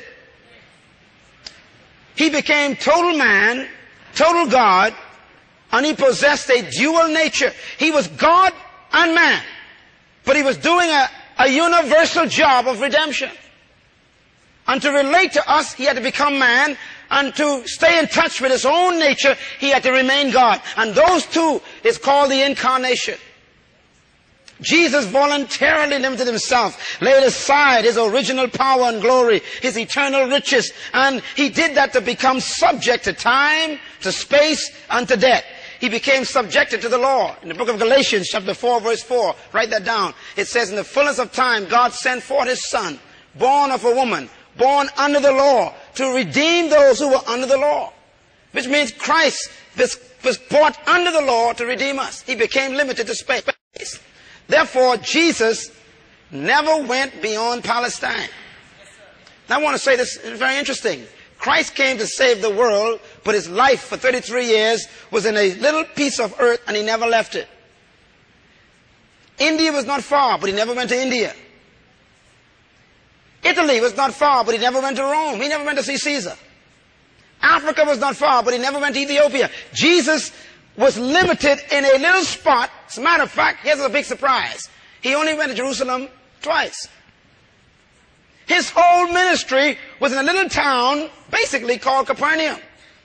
He became total man, total God, and he possessed a dual nature. He was God and man. But he was doing a, a universal job of redemption. And to relate to us, he had to become man. And to stay in touch with his own nature, he had to remain God. And those two is called the incarnation. Jesus voluntarily limited himself, laid aside his original power and glory, his eternal riches. And he did that to become subject to time, to space, and to death. He became subjected to the law. In the book of Galatians, chapter four, verse four, write that down. It says, in the fullness of time, God sent forth his Son, born of a woman, born under the law, to redeem those who were under the law. Which means Christ was, was brought under the law to redeem us. He became limited to space. Therefore, Jesus never went beyond Palestine. Now, I want to say this is very interesting. Christ came to save the world, but his life for thirty-three years was in a little piece of earth and he never left it. India was not far, but he never went to India. Italy was not far, but he never went to Rome. He never went to see Caesar. Africa was not far, but he never went to Ethiopia. Jesus was limited in a little spot. As a matter of fact, here's a big surprise. He only went to Jerusalem twice. His whole ministry was in a little town basically called Capernaum.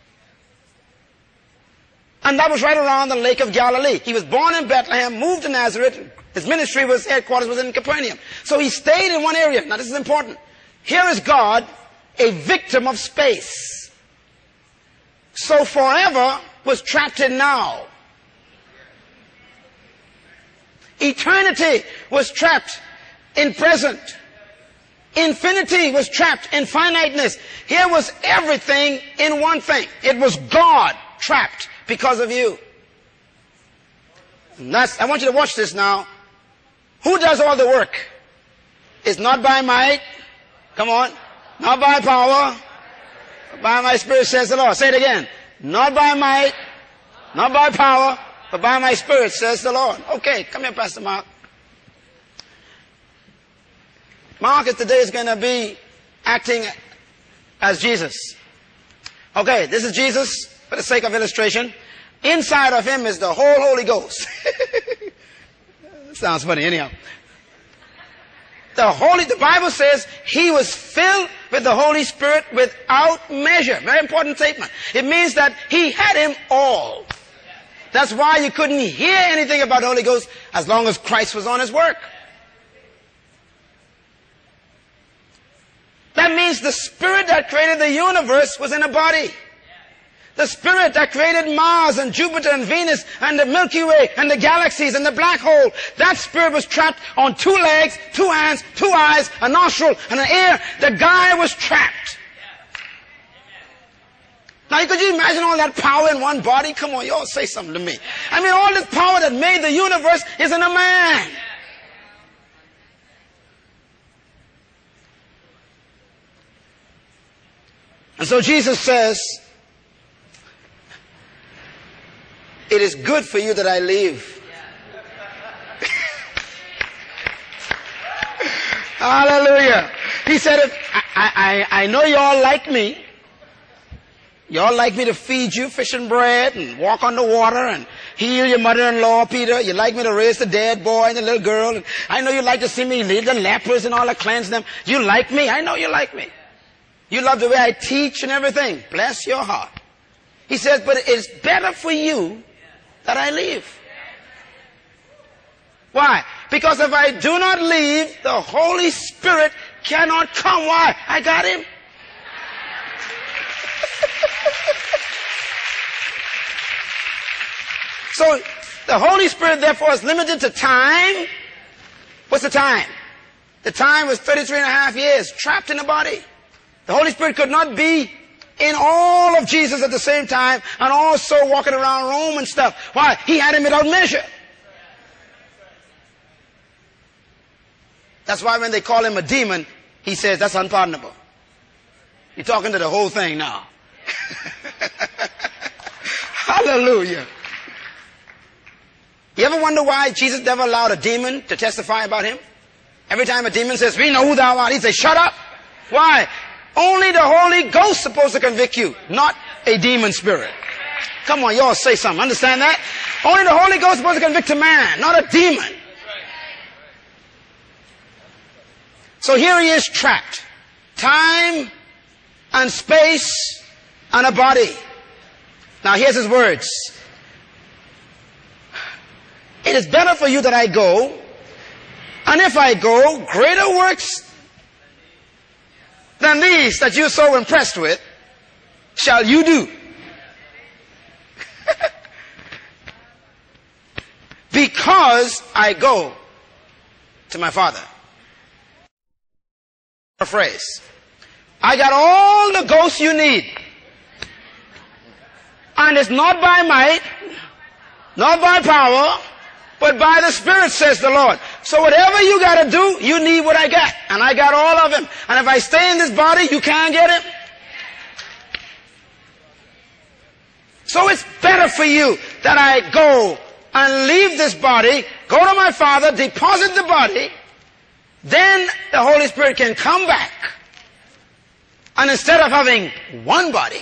And that was right around the Lake of Galilee. He was born in Bethlehem, moved to Nazareth. His ministry was, headquarters was in Capernaum. So he stayed in one area. Now this is important. Here is God, a victim of space. So forever was trapped in now. Eternity was trapped in present. Infinity was trapped in finiteness. Here was everything in one thing. It was God trapped because of you. And that's, I want you to watch this now. Who does all the work? It's not by might. Come on. Not by power. But by my spirit, says the Lord. Say it again. Not by might. Not by power. But by my spirit, says the Lord. Okay, come here, Pastor Mark. Marcus today is going to be acting as Jesus. Okay, this is Jesus for the sake of illustration. Inside of him is the whole Holy Ghost. Sounds funny anyhow. The Holy, the Bible says he was filled with the Holy Spirit without measure. Very important statement. It means that he had him all. That's why you couldn't hear anything about the Holy Ghost as long as Christ was on his work. That means the Spirit that created the universe was in a body. The Spirit that created Mars and Jupiter and Venus and the Milky Way and the galaxies and the black hole, that Spirit was trapped on two legs, two hands, two eyes, a nostril and an ear. The guy was trapped. Now, could you imagine all that power in one body? Come on, y'all say something to me. I mean, all this power that made the universe is in a man. And so Jesus says, it is good for you that I leave. Hallelujah. He said, if I, I, I know you all like me. You all like me to feed you fish and bread and walk on the water and heal your mother-in-law, Peter. You like me to raise the dead boy and the little girl. And I know you like to see me lead the lepers and all that, cleanse them. You like me. I know you like me. You love the way I teach and everything. Bless your heart. He says, but it's better for you that I leave. Why? Because if I do not leave, the Holy Spirit cannot come. Why? I got him. So the Holy Spirit therefore is limited to time. What's the time? The time was thirty-three and a half years trapped in a body. The Holy Spirit could not be in all of Jesus at the same time and also walking around Rome and stuff. Why? He had him without measure. That's why when they call him a demon, he says that's unpardonable. You're talking to the whole thing now. Hallelujah. You ever wonder why Jesus never allowed a demon to testify about him? Every time a demon says, we know who thou art, he says, shut up. Why? Only the Holy Ghost is supposed to convict you, not a demon spirit. Come on, y'all say something. Understand that? Only the Holy Ghost is supposed to convict a man, not a demon. So here he is trapped. Time and space and a body. Now here's his words. It is better for you that I go, and if I go, greater works than these that you're so impressed with shall you do. Because I go to my Father. A phrase. I got all the ghosts you need. And it's not by might, not by power, but by the Spirit, says the Lord. So whatever you got to do, you need what I got. And I got all of him. And if I stay in this body, you can't get him. So it's better for you that I go and leave this body, go to my Father, deposit the body, then the Holy Spirit can come back. And instead of having one body,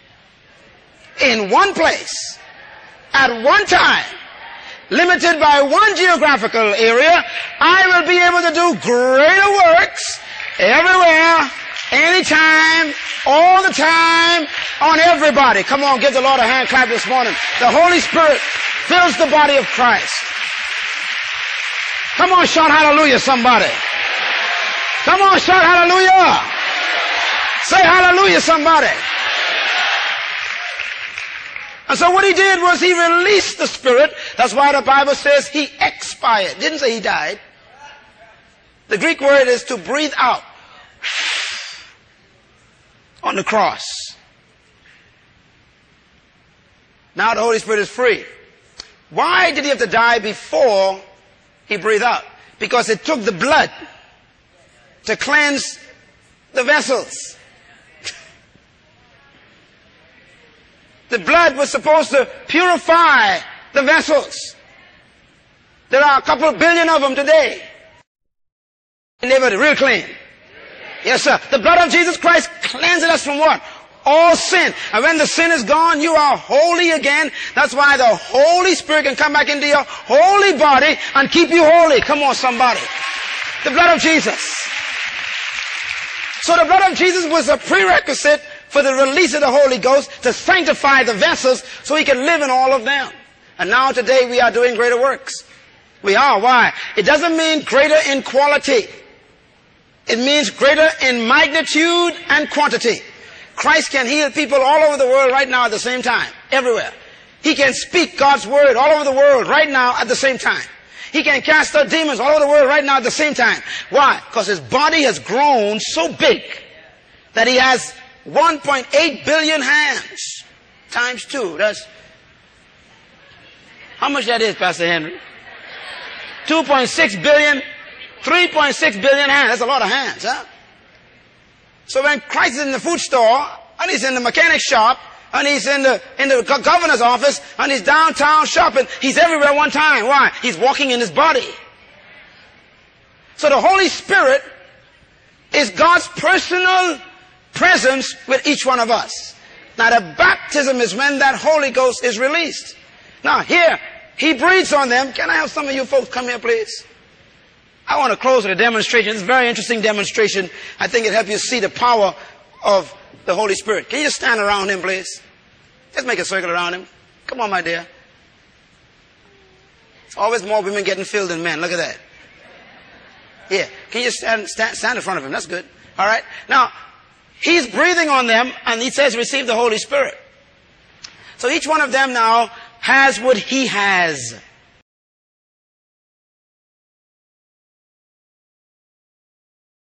in one place, at one time, limited by one geographical area, I will be able to do greater works Everywhere, anytime, all the time, on everybody. Come on, give the Lord a hand clap this morning. The Holy Spirit fills the body of Christ. Come on, shout hallelujah, somebody. Come on, shout hallelujah. Say hallelujah, somebody. And so what he did was he released the Spirit. That's why the Bible says he expired. Didn't say he died. The Greek word is to breathe out on the cross. Now the Holy Spirit is free. Why did he have to die before he breathed out? Because it took the blood to cleanse the vessels. The blood was supposed to purify the vessels. There are a couple of billion of them today. And they were real clean. Yes, sir. The blood of Jesus Christ cleanses us from what? All sin. And when the sin is gone, you are holy again. That's why the Holy Spirit can come back into your holy body and keep you holy. Come on, somebody. The blood of Jesus. So the blood of Jesus was a prerequisite for the release of the Holy Ghost to sanctify the vessels so he can live in all of them. And now today we are doing greater works. We are. Why? It doesn't mean greater in quality. It means greater in magnitude and quantity. Christ can heal people all over the world right now at the same time. Everywhere. He can speak God's word all over the world right now at the same time. He can cast out demons all over the world right now at the same time. Why? Because his body has grown so big that he has one point eight billion hands. Times two. That's how much that is, Pastor Henry? two point six billion, three point six billion hands. That's a lot of hands, huh? So when Christ is in the food store, and he's in the mechanic shop, and he's in the, in the governor's office, and he's downtown shopping, he's everywhere at one time. Why? He's walking in his body. So the Holy Spirit is God's personal presence with each one of us. Now the baptism is when that Holy Ghost is released. Now here, he breathes on them. Can I have some of you folks come here, please? I want to close with a demonstration. It's a very interesting demonstration. I think it helps you see the power of the Holy Spirit. Can you just stand around him, please? Just make a circle around him. Come on, my dear. It's always more women getting filled than men. Look at that. Yeah. Can you just stand, stand, stand in front of him? That's good. All right. Now, he's breathing on them, and he says, receive the Holy Spirit. So each one of them now has what he has.